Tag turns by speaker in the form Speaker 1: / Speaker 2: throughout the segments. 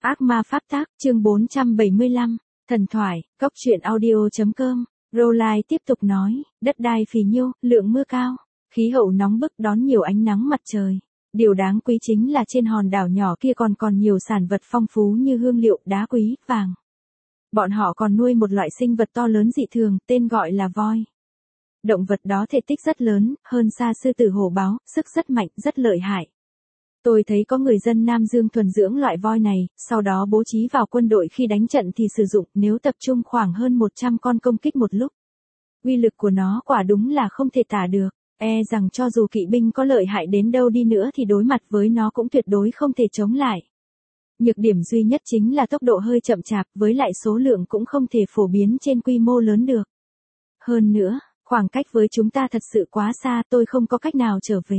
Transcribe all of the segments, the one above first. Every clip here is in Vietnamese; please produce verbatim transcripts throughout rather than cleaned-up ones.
Speaker 1: Ác ma pháp tác, chương bốn trăm bảy mươi lăm, thần thoại, góc truyện audio.com, Rowling tiếp tục nói, đất đai phì nhiêu, lượng mưa cao, khí hậu nóng bức đón nhiều ánh nắng mặt trời. Điều đáng quý chính là trên hòn đảo nhỏ kia còn còn nhiều sản vật phong phú như hương liệu, đá quý, vàng. Bọn họ còn nuôi một loại sinh vật to lớn dị thường, tên gọi là voi. Động vật đó thể tích rất lớn, hơn xa sư tử hổ báo, sức rất mạnh, rất lợi hại. Tôi thấy có người dân Nam Dương thuần dưỡng loại voi này, sau đó bố trí vào quân đội khi đánh trận thì sử dụng, nếu tập trung khoảng hơn một trăm con công kích một lúc. Uy lực của nó quả đúng là không thể tả được, e rằng cho dù kỵ binh có lợi hại đến đâu đi nữa thì đối mặt với nó cũng tuyệt đối không thể chống lại. Nhược điểm duy nhất chính là tốc độ hơi chậm chạp, với lại số lượng cũng không thể phổ biến trên quy mô lớn được. Hơn nữa, khoảng cách với chúng ta thật sự quá xa, tôi không có cách nào trở về.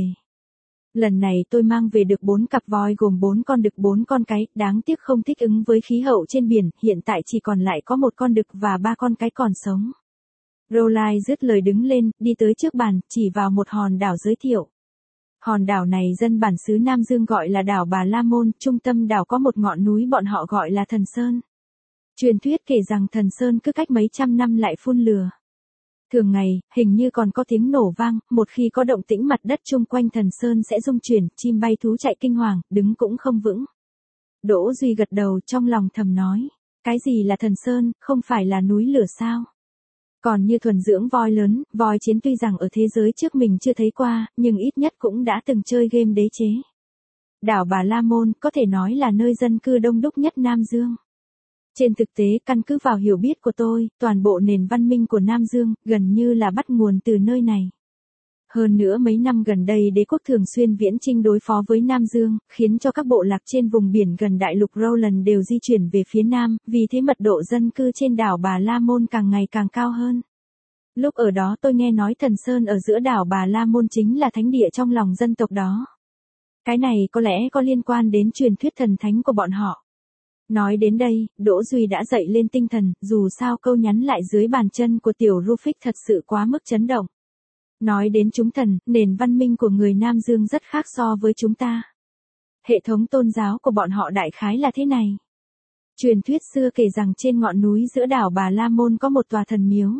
Speaker 1: Lần này tôi mang về được bốn cặp voi gồm bốn con đực bốn con cái, đáng tiếc không thích ứng với khí hậu trên biển, hiện tại chỉ còn lại có một con đực và ba con cái còn sống. Rowling dứt lời đứng lên, đi tới trước bàn, chỉ vào một hòn đảo giới thiệu. Hòn đảo này dân bản xứ Nam Dương gọi là đảo Bà La Môn, trung tâm đảo có một ngọn núi bọn họ gọi là Thần Sơn. Truyền thuyết kể rằng Thần Sơn cứ cách mấy trăm năm lại phun lửa. Thường ngày, hình như còn có tiếng nổ vang, một khi có động tĩnh mặt đất chung quanh Thần Sơn sẽ rung chuyển, chim bay thú chạy kinh hoàng, đứng cũng không vững. Đỗ Duy gật đầu trong lòng thầm nói, cái gì là Thần Sơn, không phải là núi lửa sao? Còn như thuần dưỡng voi lớn, voi chiến tuy rằng ở thế giới trước mình chưa thấy qua, nhưng ít nhất cũng đã từng chơi game đế chế. Đảo Bà La Môn có thể nói là nơi dân cư đông đúc nhất Nam Dương. Trên thực tế, căn cứ vào hiểu biết của tôi, toàn bộ nền văn minh của Nam Dương, gần như là bắt nguồn từ nơi này. Hơn nữa mấy năm gần đây đế quốc thường xuyên viễn chinh đối phó với Nam Dương, khiến cho các bộ lạc trên vùng biển gần đại lục Rowland đều di chuyển về phía Nam, vì thế mật độ dân cư trên đảo Bà La Môn càng ngày càng cao hơn. Lúc ở đó tôi nghe nói Thần Sơn ở giữa đảo Bà La Môn chính là thánh địa trong lòng dân tộc đó. Cái này có lẽ có liên quan đến truyền thuyết thần thánh của bọn họ. Nói đến đây, Đỗ Duy đã dậy lên tinh thần, dù sao câu nhắn lại dưới bàn chân của tiểu Rufus thật sự quá mức chấn động. Nói đến chúng thần, nền văn minh của người Nam Dương rất khác so với chúng ta. Hệ thống tôn giáo của bọn họ đại khái là thế này. Truyền thuyết xưa kể rằng trên ngọn núi giữa đảo Bà La Môn có một tòa thần miếu.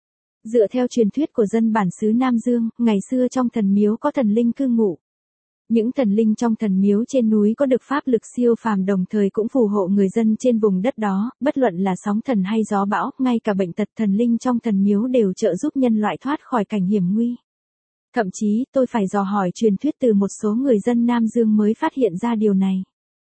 Speaker 1: Dựa theo truyền thuyết của dân bản xứ Nam Dương, ngày xưa trong thần miếu có thần linh cư ngụ. Những thần linh trong thần miếu trên núi có được pháp lực siêu phàm, đồng thời cũng phù hộ người dân trên vùng đất đó, bất luận là sóng thần hay gió bão, ngay cả bệnh tật, thần linh trong thần miếu đều trợ giúp nhân loại thoát khỏi cảnh hiểm nguy. Thậm chí, tôi phải dò hỏi truyền thuyết từ một số người dân Nam Dương mới phát hiện ra điều này.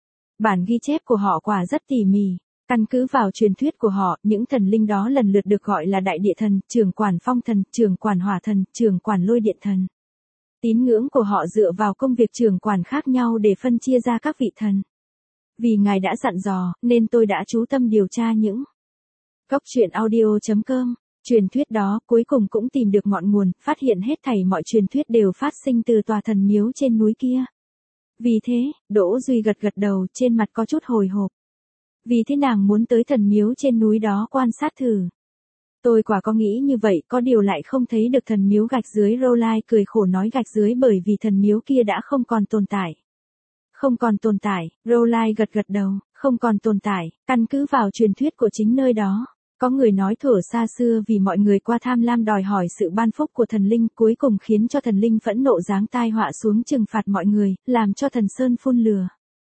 Speaker 1: Bản ghi chép của họ quả rất tỉ mỉ. Căn cứ vào truyền thuyết của họ, những thần linh đó lần lượt được gọi là đại địa thần, trưởng quản phong thần, trưởng quản hỏa thần, trưởng quản lôi điện thần. Tín ngưỡng của họ dựa vào công việc trưởng quản khác nhau để phân chia ra các vị thần. Vì Ngài đã dặn dò, nên tôi đã chú tâm điều tra những góc truyện audio.com. Truyền thuyết đó cuối cùng cũng tìm được ngọn nguồn, phát hiện hết thảy mọi truyền thuyết đều phát sinh từ tòa thần miếu trên núi kia. Vì thế, Đỗ Duy gật gật đầu, trên mặt có chút hồi hộp. Vì thế nàng muốn tới thần miếu trên núi đó quan sát thử. Tôi quả có nghĩ như vậy, có điều lại không thấy được thần miếu gạch dưới. Rowling cười khổ nói gạch dưới bởi vì thần miếu kia đã không còn tồn tại. Không còn tồn tại, Rowling gật gật đầu, không còn tồn tại, căn cứ vào truyền thuyết của chính nơi đó. Có người nói thuở xa xưa vì mọi người qua tham lam đòi hỏi sự ban phúc của thần linh, cuối cùng khiến cho thần linh phẫn nộ giáng tai họa xuống trừng phạt mọi người, làm cho thần sơn phun lửa.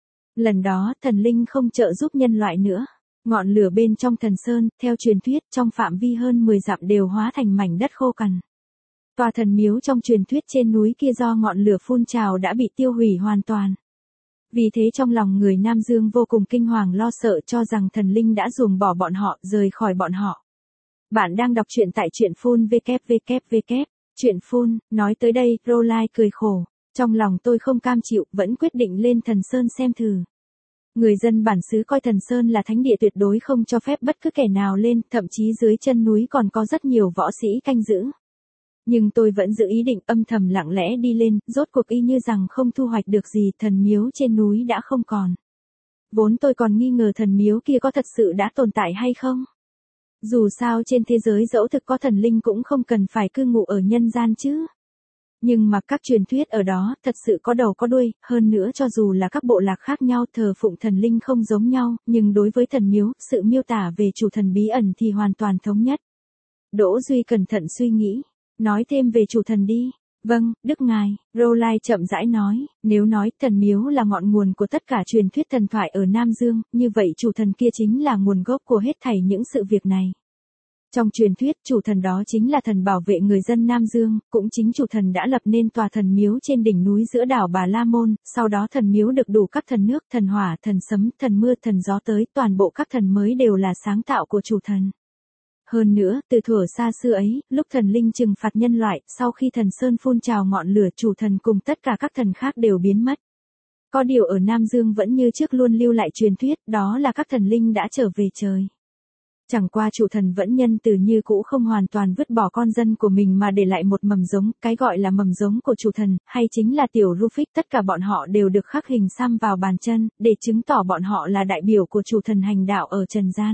Speaker 1: Lần đó, thần linh không trợ giúp nhân loại nữa. Ngọn lửa bên trong thần sơn, theo truyền thuyết, trong phạm vi hơn mười dặm đều hóa thành mảnh đất khô cằn. Tòa thần miếu trong truyền thuyết trên núi kia do ngọn lửa phun trào đã bị tiêu hủy hoàn toàn. Vì thế trong lòng người Nam Dương vô cùng kinh hoàng lo sợ, cho rằng thần linh đã ruồng bỏ bọn họ, rời khỏi bọn họ. Bạn đang đọc truyện tại truyện phun vê kép vê kép vê kép. Truyện phun, nói tới đây, Rowling cười khổ. Trong lòng tôi không cam chịu, vẫn quyết định lên thần sơn xem thử. Người dân bản xứ coi thần sơn là thánh địa tuyệt đối không cho phép bất cứ kẻ nào lên, thậm chí dưới chân núi còn có rất nhiều võ sĩ canh giữ. Nhưng tôi vẫn giữ ý định âm thầm lặng lẽ đi lên, rốt cuộc y như rằng không thu hoạch được gì, thần miếu trên núi đã không còn. Vốn tôi còn nghi ngờ thần miếu kia có thật sự đã tồn tại hay không. Dù sao trên thế giới dẫu thực có thần linh cũng không cần phải cư ngụ ở nhân gian chứ. Nhưng mà các truyền thuyết ở đó thật sự có đầu có đuôi, hơn nữa cho dù là các bộ lạc khác nhau thờ phụng thần linh không giống nhau, nhưng đối với thần miếu, sự miêu tả về chủ thần bí ẩn thì hoàn toàn thống nhất. Đỗ Duy cẩn thận suy nghĩ, nói thêm về chủ thần đi. Vâng, Đức Ngài, Rowlai chậm rãi nói, nếu nói thần miếu là ngọn nguồn của tất cả truyền thuyết thần thoại ở Nam Dương, như vậy chủ thần kia chính là nguồn gốc của hết thảy những sự việc này. Trong truyền thuyết, chủ thần đó chính là thần bảo vệ người dân Nam Dương, cũng chính chủ thần đã lập nên tòa thần miếu trên đỉnh núi giữa đảo Bà La Môn, sau đó thần miếu được đủ các thần nước, thần hỏa, thần sấm, thần mưa, thần gió tới, toàn bộ các thần mới đều là sáng tạo của chủ thần. Hơn nữa, từ thuở xa xưa ấy, lúc thần linh trừng phạt nhân loại, sau khi thần sơn phun trào ngọn lửa, chủ thần cùng tất cả các thần khác đều biến mất. Có điều ở Nam Dương vẫn như trước luôn lưu lại truyền thuyết, đó là các thần linh đã trở về trời. Chẳng qua chủ thần vẫn nhân từ như cũ, không hoàn toàn vứt bỏ con dân của mình mà để lại một mầm giống, cái gọi là mầm giống của chủ thần, hay chính là tiểu Rufus, tất cả bọn họ đều được khắc hình xăm vào bàn chân, để chứng tỏ bọn họ là đại biểu của chủ thần hành đạo ở trần gian.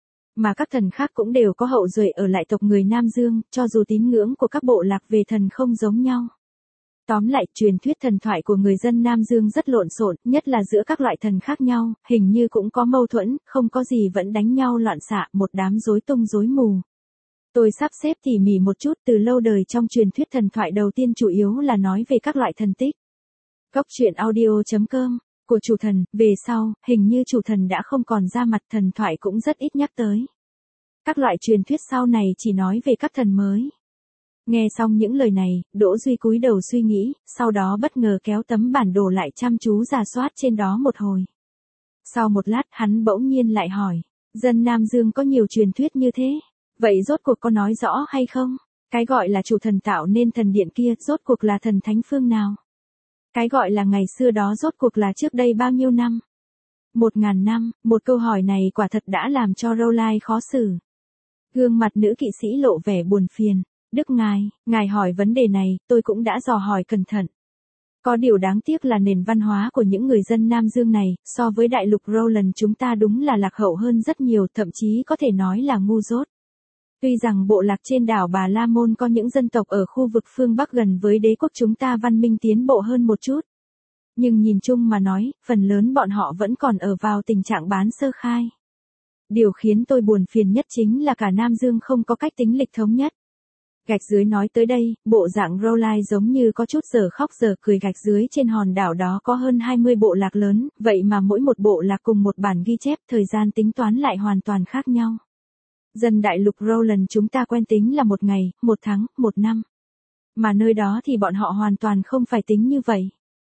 Speaker 1: Mà các thần khác cũng đều có hậu duệ ở lại tộc người Nam Dương, cho dù tín ngưỡng của các bộ lạc về thần không giống nhau. Tóm lại, truyền thuyết thần thoại của người dân Nam Dương rất lộn xộn, nhất là giữa các loại thần khác nhau, hình như cũng có mâu thuẫn, không có gì vẫn đánh nhau loạn xạ, một đám rối tung rối mù. Tôi sắp xếp tỉ mỉ một chút, từ lâu đời trong truyền thuyết thần thoại đầu tiên chủ yếu là nói về các loại thần tích. Góc truyện audio chấm com của chủ thần, về sau, hình như chủ thần đã không còn ra mặt, thần thoại cũng rất ít nhắc tới. Các loại truyền thuyết sau này chỉ nói về các thần mới. Nghe xong những lời này, Đỗ Duy cúi đầu suy nghĩ, sau đó bất ngờ kéo tấm bản đồ lại chăm chú rà soát trên đó một hồi. Sau một lát hắn bỗng nhiên lại hỏi, dân Nam Dương có nhiều truyền thuyết như thế, vậy rốt cuộc có nói rõ hay không? Cái gọi là chủ thần tạo nên thần điện kia, rốt cuộc là thần thánh phương nào? Cái gọi là ngày xưa đó rốt cuộc là trước đây bao nhiêu năm? Một ngàn năm, một câu hỏi này quả thật đã làm cho Rowlai khó xử. Gương mặt nữ kỵ sĩ lộ vẻ buồn phiền. Đức Ngài, Ngài hỏi vấn đề này, tôi cũng đã dò hỏi cẩn thận. Có điều đáng tiếc là nền văn hóa của những người dân Nam Dương này, so với đại lục Roland chúng ta đúng là lạc hậu hơn rất nhiều, thậm chí có thể nói là ngu dốt. Tuy rằng bộ lạc trên đảo Bà La Môn có những dân tộc ở khu vực phương Bắc gần với đế quốc chúng ta văn minh tiến bộ hơn một chút. Nhưng nhìn chung mà nói, phần lớn bọn họ vẫn còn ở vào tình trạng bán sơ khai. Điều khiến tôi buồn phiền nhất chính là cả Nam Dương không có cách tính lịch thống nhất. Gạch dưới nói tới đây, bộ dạng Rowlai giống như có chút giờ khóc giờ cười. Gạch dưới trên hòn đảo đó có hơn hai mươi bộ lạc lớn, vậy mà mỗi một bộ lạc cùng một bản ghi chép, thời gian tính toán lại hoàn toàn khác nhau. Dân đại lục Roland chúng ta quen tính là một ngày, một tháng, một năm. Mà nơi đó thì bọn họ hoàn toàn không phải tính như vậy.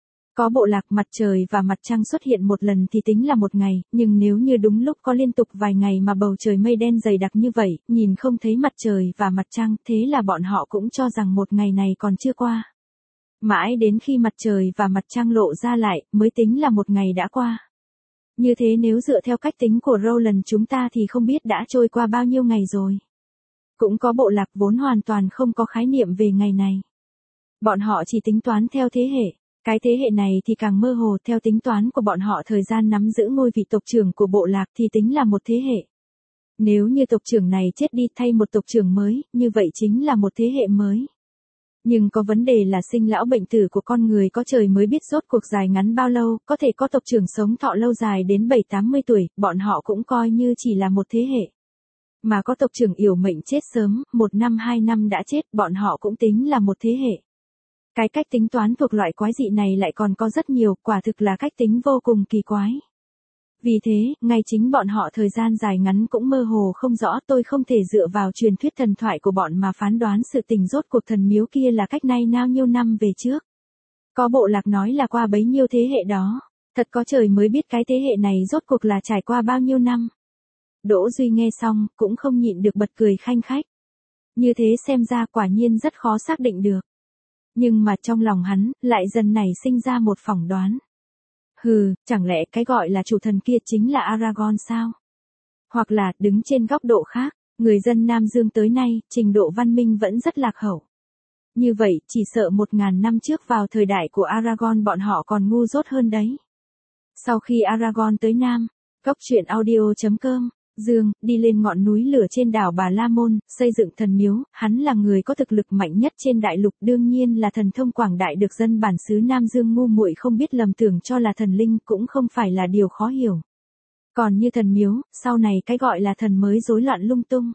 Speaker 1: Có bộ lạc mặt trời và mặt trăng xuất hiện một lần thì tính là một ngày, nhưng nếu như đúng lúc có liên tục vài ngày mà bầu trời mây đen dày đặc như vậy, nhìn không thấy mặt trời và mặt trăng, thế là bọn họ cũng cho rằng một ngày này còn chưa qua. Mãi đến khi mặt trời và mặt trăng lộ ra lại, mới tính là một ngày đã qua. Như thế nếu dựa theo cách tính của Roland chúng ta thì không biết đã trôi qua bao nhiêu ngày rồi. Cũng có bộ lạc vốn hoàn toàn không có khái niệm về ngày này. Bọn họ chỉ tính toán theo thế hệ. Cái thế hệ này thì càng mơ hồ, theo tính toán của bọn họ thời gian nắm giữ ngôi vị tộc trưởng của bộ lạc thì tính là một thế hệ. Nếu như tộc trưởng này chết đi thay một tộc trưởng mới, như vậy chính là một thế hệ mới. Nhưng có vấn đề là sinh lão bệnh tử của con người có trời mới biết rốt cuộc dài ngắn bao lâu, có thể có tộc trưởng sống thọ lâu dài đến bảy tám mươi tuổi, bọn họ cũng coi như chỉ là một thế hệ. Mà có tộc trưởng yểu mệnh chết sớm, một năm hai năm đã chết, bọn họ cũng tính là một thế hệ. Cái cách tính toán thuộc loại quái dị này lại còn có rất nhiều, quả thực là cách tính vô cùng kỳ quái. Vì thế, ngay chính bọn họ thời gian dài ngắn cũng mơ hồ không rõ, tôi không thể dựa vào truyền thuyết thần thoại của bọn mà phán đoán sự tình rốt cuộc thần miếu kia là cách nay bao nhiêu năm về trước. Có bộ lạc nói là qua bấy nhiêu thế hệ đó, thật có trời mới biết cái thế hệ này rốt cuộc là trải qua bao nhiêu năm. Đỗ Duy nghe xong, cũng không nhịn được bật cười khanh khách. Như thế xem ra quả nhiên rất khó xác định được. Nhưng mà trong lòng hắn, lại dần nảy sinh ra một phỏng đoán. Hừ, chẳng lẽ cái gọi là chủ thần kia chính là Aragorn sao? Hoặc là, đứng trên góc độ khác, người dân Nam Dương tới nay, trình độ văn minh vẫn rất lạc hậu. Như vậy, chỉ sợ một ngàn năm trước vào thời đại của Aragorn bọn họ còn ngu dốt hơn đấy. Sau khi Aragorn tới Nam, góc truyện audio chấm com Dương, đi lên ngọn núi lửa trên đảo Bà La Môn, xây dựng thần miếu, hắn là người có thực lực mạnh nhất trên đại lục, đương nhiên là thần thông quảng đại, được dân bản xứ Nam Dương ngu muội không biết lầm tưởng cho là thần linh cũng không phải là điều khó hiểu. Còn như thần miếu, sau này cái gọi là thần mới rối loạn lung tung.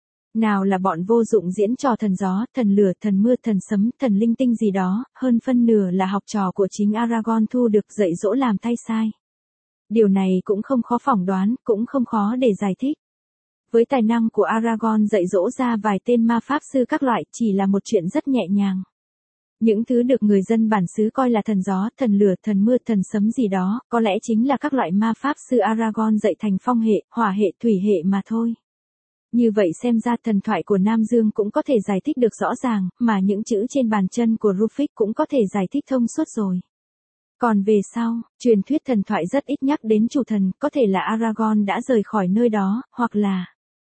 Speaker 1: Nào là bọn vô dụng diễn trò thần gió, thần lửa, thần mưa, thần sấm, thần linh tinh gì đó, hơn phân nửa là học trò của chính Aragorn thu được dạy dỗ làm thay sai. Điều này cũng không khó phỏng đoán, cũng không khó để giải thích. Với tài năng của Aragorn dạy dỗ ra vài tên ma pháp sư các loại chỉ là một chuyện rất nhẹ nhàng. Những thứ được người dân bản xứ coi là thần gió, thần lửa, thần mưa, thần sấm gì đó, có lẽ chính là các loại ma pháp sư Aragorn dạy thành phong hệ, hỏa hệ, thủy hệ mà thôi. Như vậy xem ra thần thoại của Nam Dương cũng có thể giải thích được rõ ràng, mà những chữ trên bàn chân của Rufus cũng có thể giải thích thông suốt rồi. Còn về sau, truyền thuyết thần thoại rất ít nhắc đến chủ thần, có thể là Aragorn đã rời khỏi nơi đó, hoặc là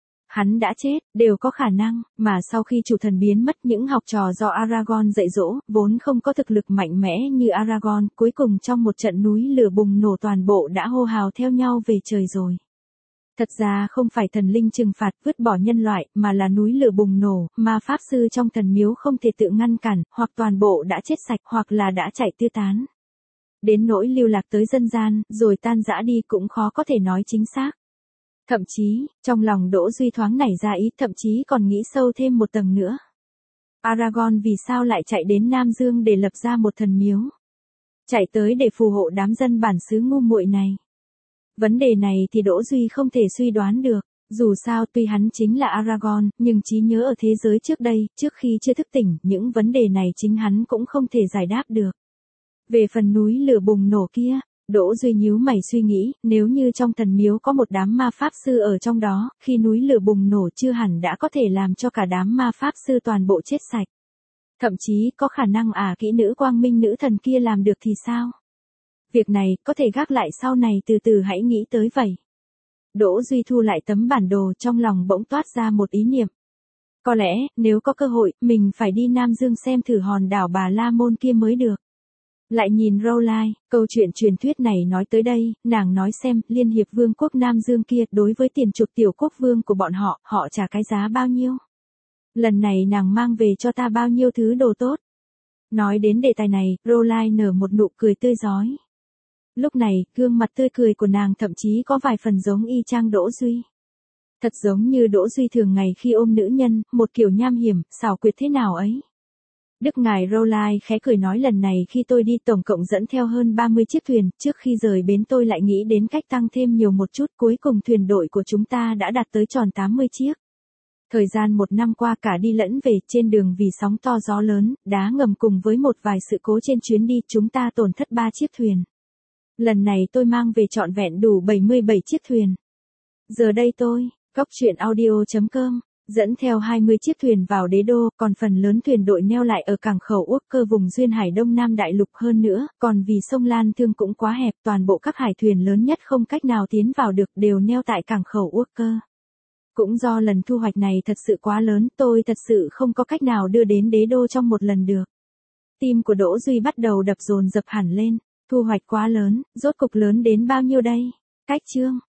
Speaker 1: hắn đã chết, đều có khả năng, mà sau khi chủ thần biến mất, những học trò do Aragorn dạy dỗ, vốn không có thực lực mạnh mẽ như Aragorn, cuối cùng trong một trận núi lửa bùng nổ toàn bộ đã hô hào theo nhau về trời rồi. Thật ra không phải thần linh trừng phạt vứt bỏ nhân loại, mà là núi lửa bùng nổ, mà pháp sư trong thần miếu không thể tự ngăn cản, hoặc toàn bộ đã chết sạch, hoặc là đã chạy tiêu tán. Đến nỗi lưu lạc tới dân gian, rồi tan rã đi cũng khó có thể nói chính xác. Thậm chí, trong lòng Đỗ Duy thoáng nảy ra ý, thậm chí còn nghĩ sâu thêm một tầng nữa. Aragorn vì sao lại chạy đến Nam Dương để lập ra một thần miếu? Chạy tới để phù hộ đám dân bản xứ ngu muội này. Vấn đề này thì Đỗ Duy không thể suy đoán được. Dù sao tuy hắn chính là Aragorn, nhưng trí nhớ ở thế giới trước đây, trước khi chưa thức tỉnh, những vấn đề này chính hắn cũng không thể giải đáp được. Về phần núi lửa bùng nổ kia, Đỗ Duy nhíu mày suy nghĩ, nếu như trong thần miếu có một đám ma pháp sư ở trong đó, khi núi lửa bùng nổ chưa hẳn đã có thể làm cho cả đám ma pháp sư toàn bộ chết sạch. Thậm chí có khả năng à kỹ nữ quang minh nữ thần kia làm được thì sao? Việc này có thể gác lại sau này, từ từ hãy nghĩ tới vậy. Đỗ Duy thu lại tấm bản đồ, trong lòng bỗng toát ra một ý niệm. Có lẽ, nếu có cơ hội, mình phải đi Nam Dương xem thử hòn đảo Bà La Môn kia mới được. Lại nhìn Rowling, câu chuyện truyền thuyết này nói tới đây, nàng nói xem, Liên hiệp vương quốc Nam Dương kia, đối với tiền chuộc tiểu quốc vương của bọn họ, họ trả cái giá bao nhiêu? Lần này nàng mang về cho ta bao nhiêu thứ đồ tốt? Nói đến đề tài này, Rowling nở một nụ cười tươi rói. Lúc này, gương mặt tươi cười của nàng thậm chí có vài phần giống y chang Đỗ Duy. Thật giống như Đỗ Duy thường ngày khi ôm nữ nhân, một kiểu nham hiểm, xảo quyệt thế nào ấy. Đức ngài Rowling khẽ cười nói, lần này khi tôi đi tổng cộng dẫn theo hơn ba mươi chiếc thuyền, trước khi rời bến tôi lại nghĩ đến cách tăng thêm nhiều một chút, cuối cùng thuyền đội của chúng ta đã đạt tới tròn tám mươi chiếc. Thời gian một năm qua cả đi lẫn về, trên đường vì sóng to gió lớn, đá ngầm cùng với một vài sự cố trên chuyến đi, chúng ta tổn thất ba chiếc thuyền. Lần này tôi mang về trọn vẹn đủ bảy mươi bảy chiếc thuyền. Giờ đây tôi, cóc truyện audio chấm com, dẫn theo hai mươi chiếc thuyền vào đế đô, còn phần lớn thuyền đội neo lại ở cảng khẩu Uốc Cơ vùng duyên hải Đông Nam Đại Lục. Hơn nữa, còn vì sông Lan Thương cũng quá hẹp, toàn bộ các hải thuyền lớn nhất không cách nào tiến vào được đều neo tại cảng khẩu Uốc Cơ. Cũng do lần thu hoạch này thật sự quá lớn, tôi thật sự không có cách nào đưa đến đế đô trong một lần được. Tim của Đỗ Duy bắt đầu đập dồn dập hẳn lên. Thu hoạch quá lớn, rốt cục lớn đến bao nhiêu đây? Cách chương